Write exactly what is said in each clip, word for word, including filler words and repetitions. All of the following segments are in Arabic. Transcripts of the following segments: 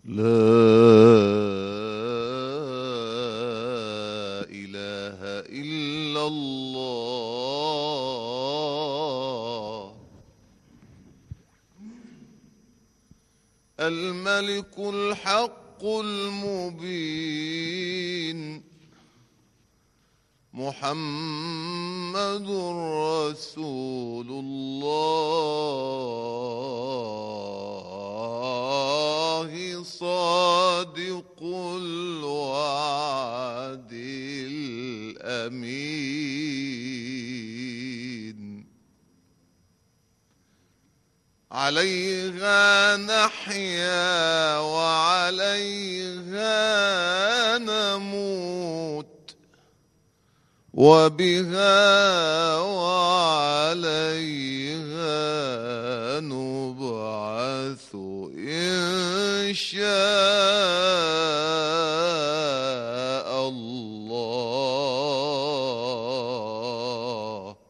لا إله إلا الله. الملك الحق المبين. محمد رسول الله صادق الوعد الأمين. عليها نحيا وعليها نموت، وبها وعليها نبعث إن شاء الله.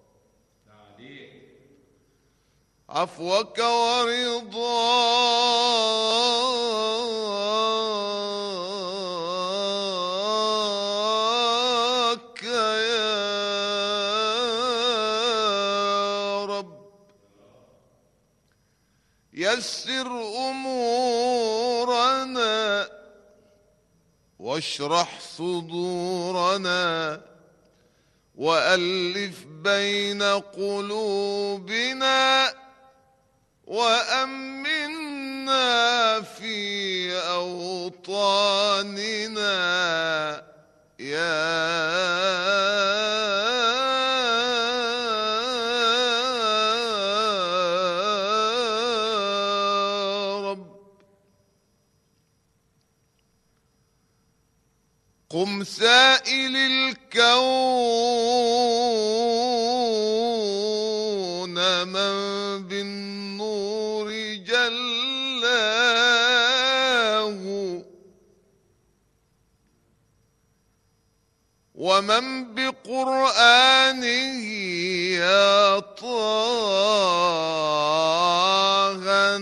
عفوك ورضاك يا رب. يسر أمورنا واشرح صدورنا، وألف بين قلوبنا، وأمنا في أوطاننا يا رب. قم سائل الكون من بالنور جلاه، ومن بقرآنه يا طه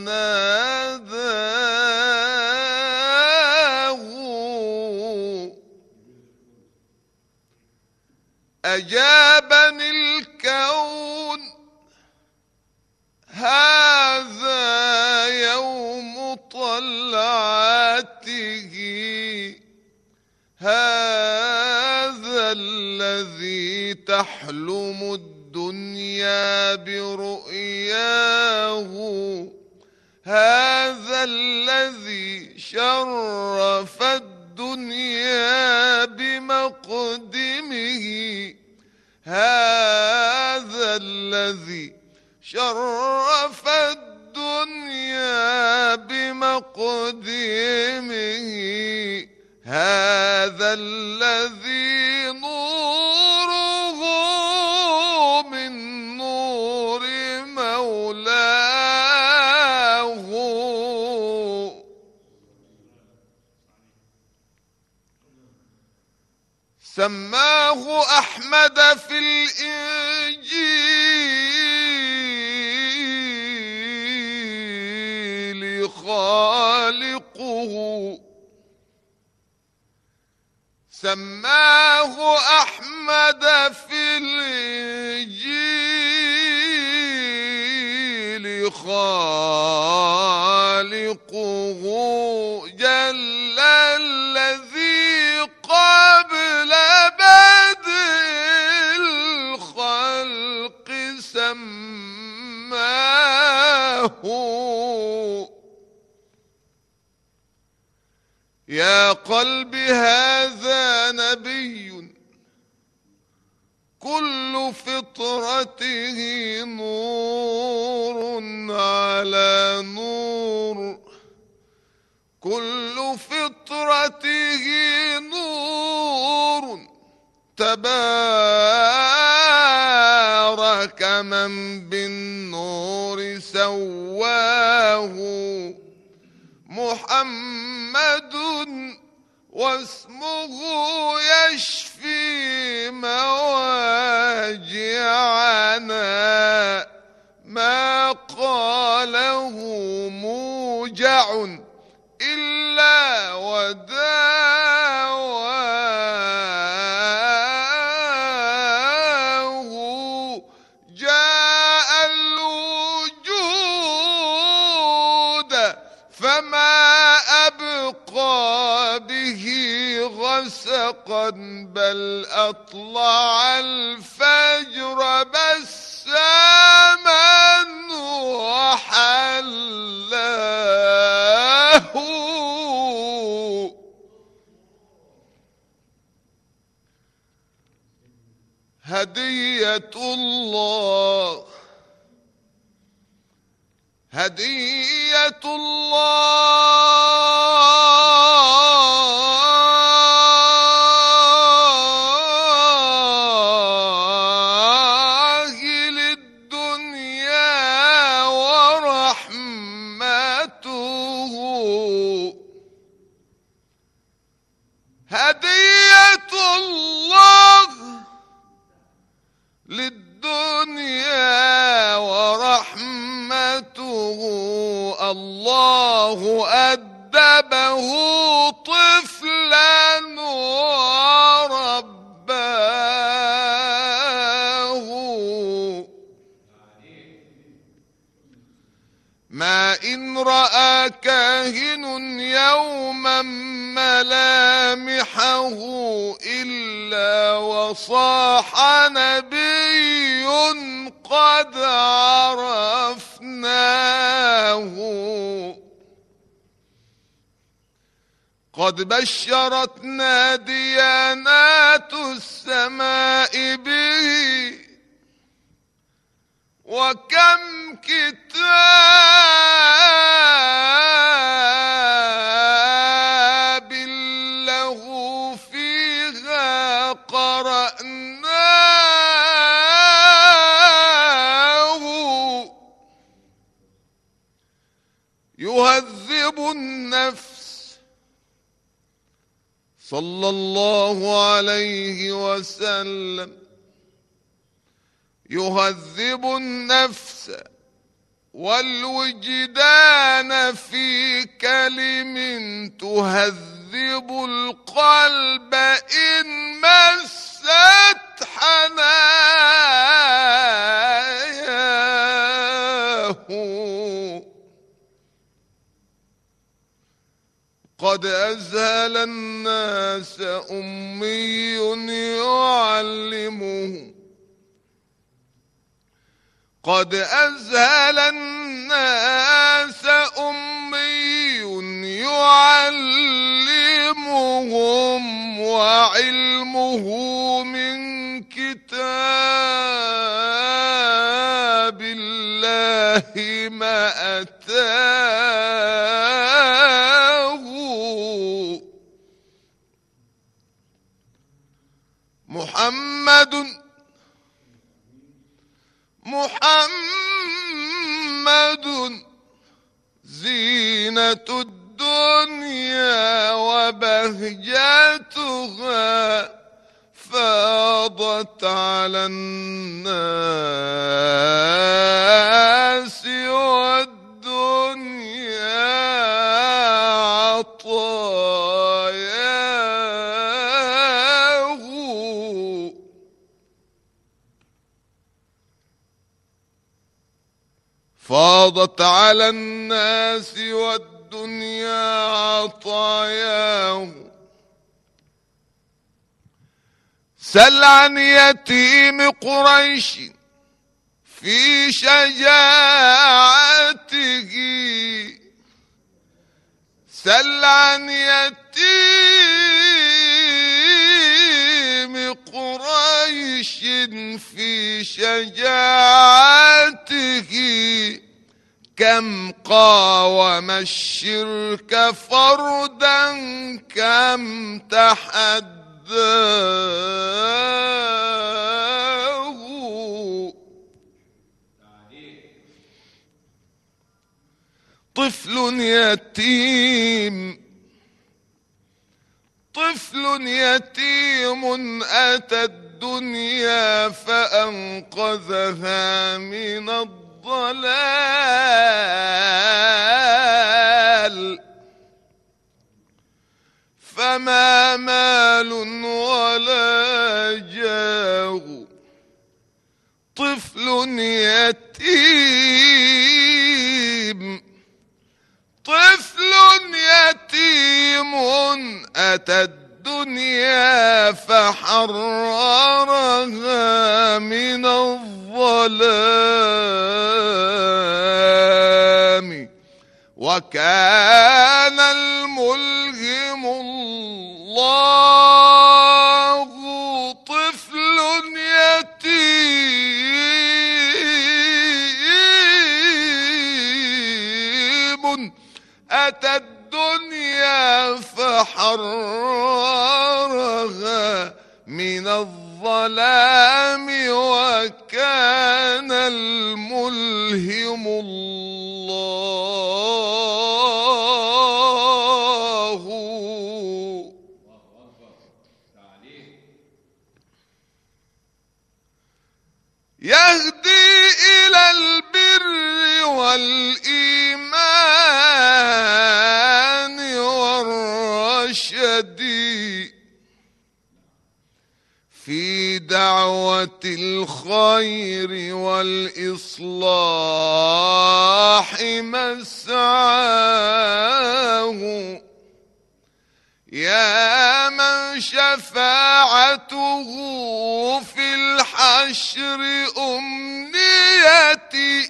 ناداه. أجابني الكون هذا يوم طلعته، هذا الذي تحلم الدنيا برؤياه، هذا الذي شرف الدنيا بمقدمه، هذا الذي شرف الدنيا بمقدمه، هذا الذي نوره من نور مولاه. سماه أحمد في الإنجيل خالقه، سماه أحمد في الإنجيل خالقه، جل الذي قبل بدء الخلق سماه. يا قلب هذا نبي كل فطرته نور على نور، كل فطرته نور، تبارك من بالنور سواه. محمد واسمه يشفي مواجعنا، ما قاله موجع إلا وداواه جاء الوجود فما أبقى به غسقا بل أطلع الفجر بساما وحلاه هدية الله هدية الله للدنيا ورحمته هدية الله للدنيا ورحمته الله أدبه طفلا ورباه ما إن رأى كاهن يوما ملامحه إلا وصاح نبي قد عرفناه قد بشرتنا ديانات السماء به وكم كتاب له فيها قرأناه يهذب النفس صلى الله عليه وسلم يهذب النفس والوجدان في كلم تهذب القلب إن مست حناياه قد أذهل الناس أمي يعلمه قد أذهل الناس أمي يعلمهم وعلمه من كتاب الله ما أتاه محمد محمد زينة الدنيا وبهجتها فاضت على الناس والدنيا عطاياه فاضت على الناس والدنيا عطاياه سل عن يتيم قريش في شجاعته سل عن يتيم قريش في شجاعته كم قاوم الشرك فردا كم تحداه طفل يتيم طفل يتيم أتى الدنيا فأنقذها من الضلال فما مال ولا جاه، طفل يتيم طفل يتيم أتى الدنيا فحررها من الظلام، وكان الملهم الله طفل يتيم أتى الدنيا فحررها من الظلام، وكان الملهم الله. يهدي إلى البر والإيمان والرشد، في دعوة الخير والإصلاح مسعاه، يا من شفاعته في الحشر أمنيتي،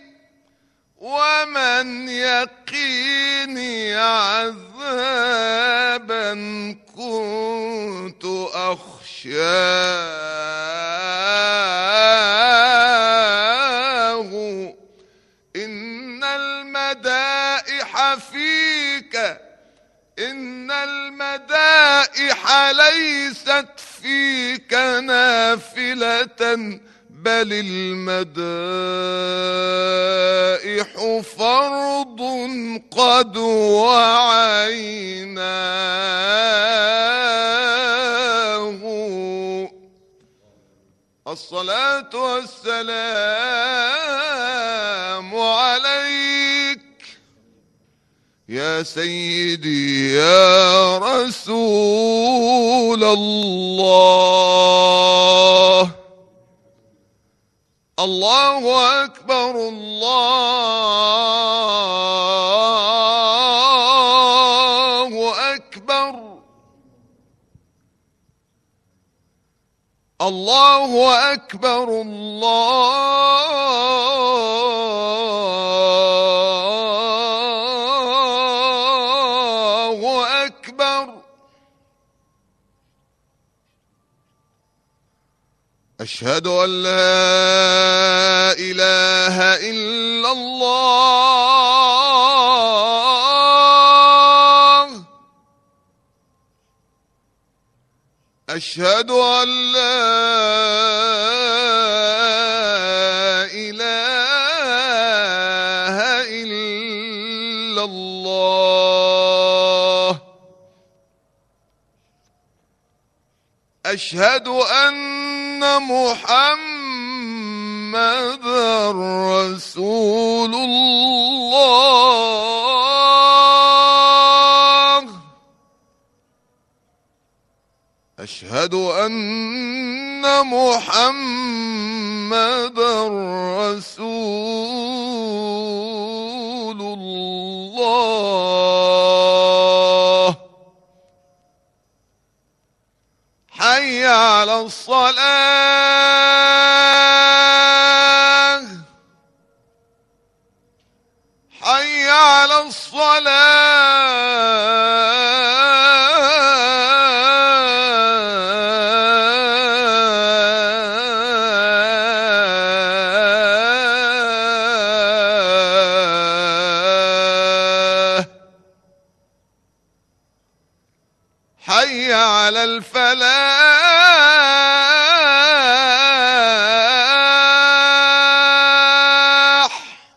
ومن يقيني عذابا كنت أخشاه. إن المدائح فيك إن المدائح ليست فيك نافلة، بل المدائح فرض قد وعيناه. الصلاة والسلام عليك يا سيدي يا رسول الله. الله أكبر الله أكبر الله أكبر الله أكبر. أشهد أن لا إله إلا الله. أشهد أن لا إله إلا الله. أشهد أن محمد رسول الله. أشهد أن محمد رسول الله. حي على الصلاة حي على الصلاة. حي على الفلاح.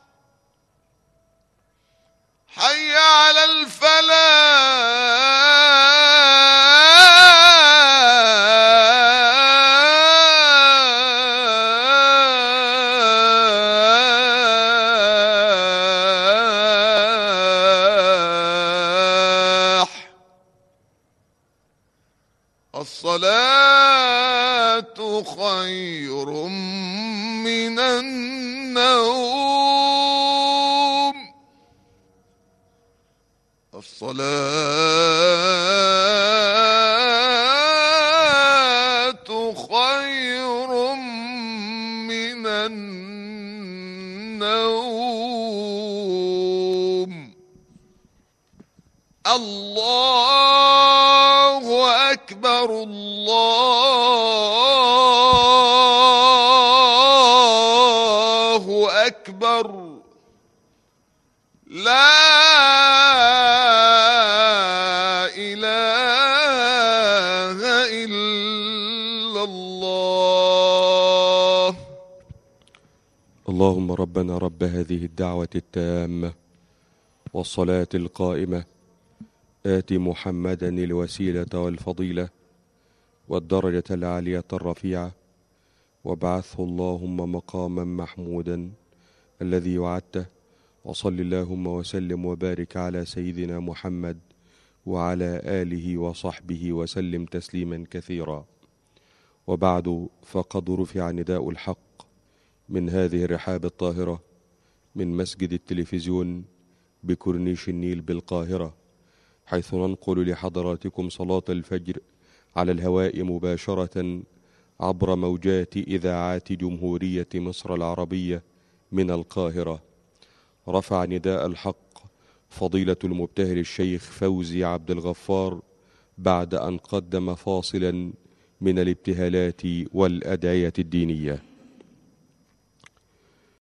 حي على الفلاح. الصلاة خير من النوم. الصلاة خير من النوم. الله أكبر الله أكبر لا إله إلا الله. اللهم ربنا رب هذه الدعوة التامة والصلاة القائمة آت محمدا الوسيلة والفضيلة والدرجة العالية الرفيعة وابعثه اللهم مقاما محمودا الذي وعدته. وصل اللهم وسلم وبارك على سيدنا محمد وعلى آله وصحبه وسلم تسليما كثيرا. وبعد، فقد رفع نداء الحق من هذه الرحاب الطاهرة من مسجد التلفزيون بكورنيش النيل بالقاهرة، حيث ننقل لحضراتكم صلاة الفجر على الهواء مباشرة عبر موجات إذاعات جمهورية مصر العربية من القاهرة. رفع نداء الحق فضيلة المبتهل الشيخ فوزي عبد الغفار بعد أن قدم فاصلا من الابتهالات والأدعية الدينية.